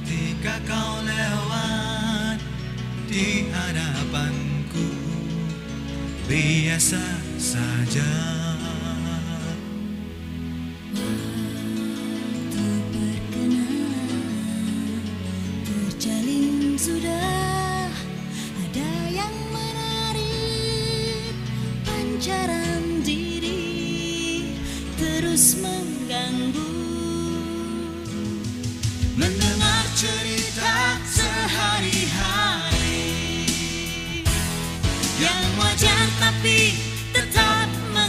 Ketika kau lewat di hadapanku, biasa saja. Waktu perkenalan terjalin sudah, ada yang menarik, pancaran diri terus mengganggu. Mendengar cerita sehari-hari yang wajar tapi tetap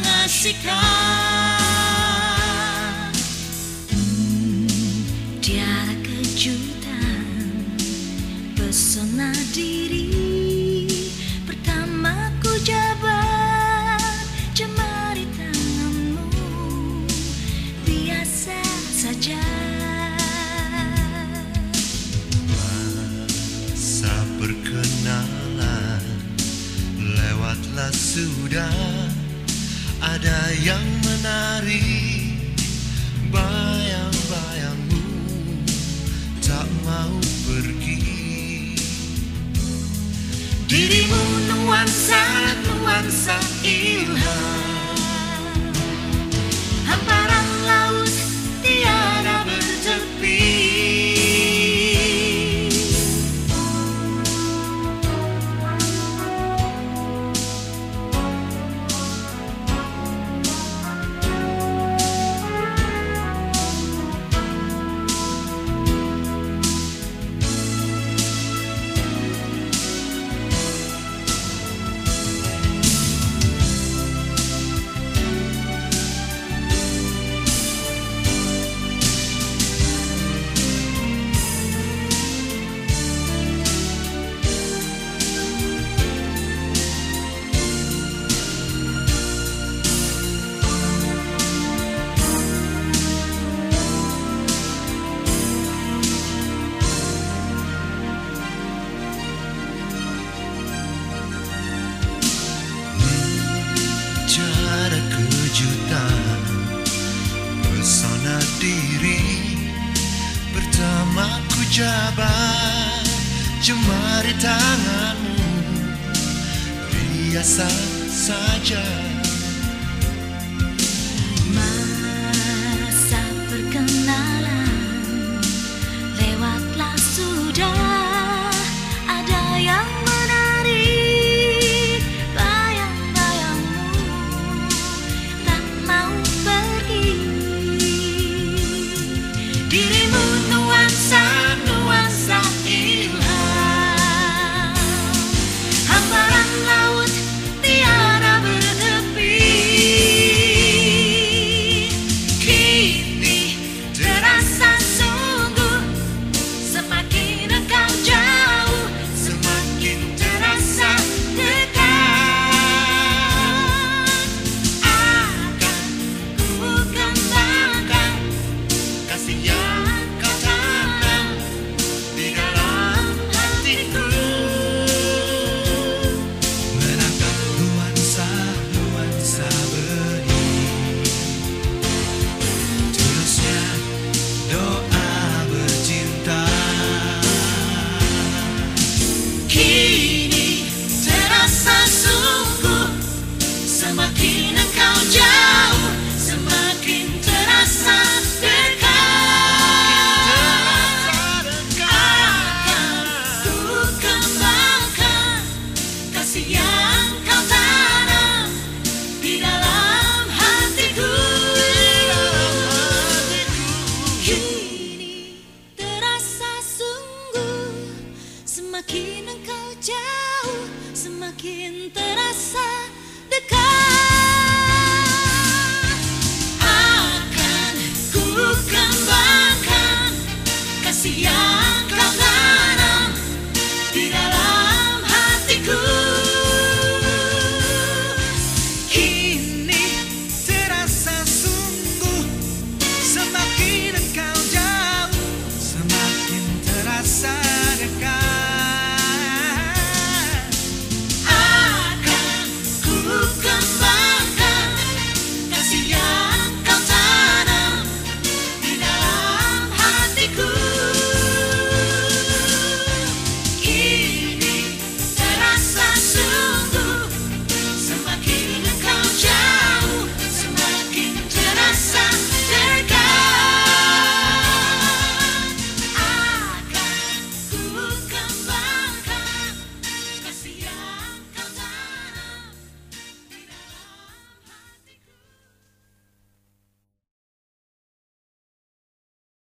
mengasihkan. Tiada kejutan, pesona diri pertama ku jabat, jemari tanganmu biasa saja. Perkenalan lewatlah sudah, ada yang menarik, bayang-bayangmu tak mau pergi. Dirimu nuansa ilham, hamparan laut tiada bertepi. Tiada kejutan, pesona diri pertama ku jabat, jemari tanganmu biasa saja. Masa perkenalan lewatlah sudah, ada yang menarik, bayang-bayangmu tak mau pergi. Dirimu nuansa ilham, hamparan laut tiada bertepi. Kini terasa sungguh, semakin engkau jauh, semakin terasa dekat. Akan ku kembangkan kasih yang kau tanam di dalam hatiku. Menatap nuansa benih, tulusnya doa bercinta. Kini terasa sungguh, semakin engkau jauh, semakin terasa dekat. Akan ku kembangkan kasih yang kau tanam di dalam hatiku. Kini terasa sungguh, semakin engkau jauh, semakin terasa dekat. Akan ku kembangkan kasih yang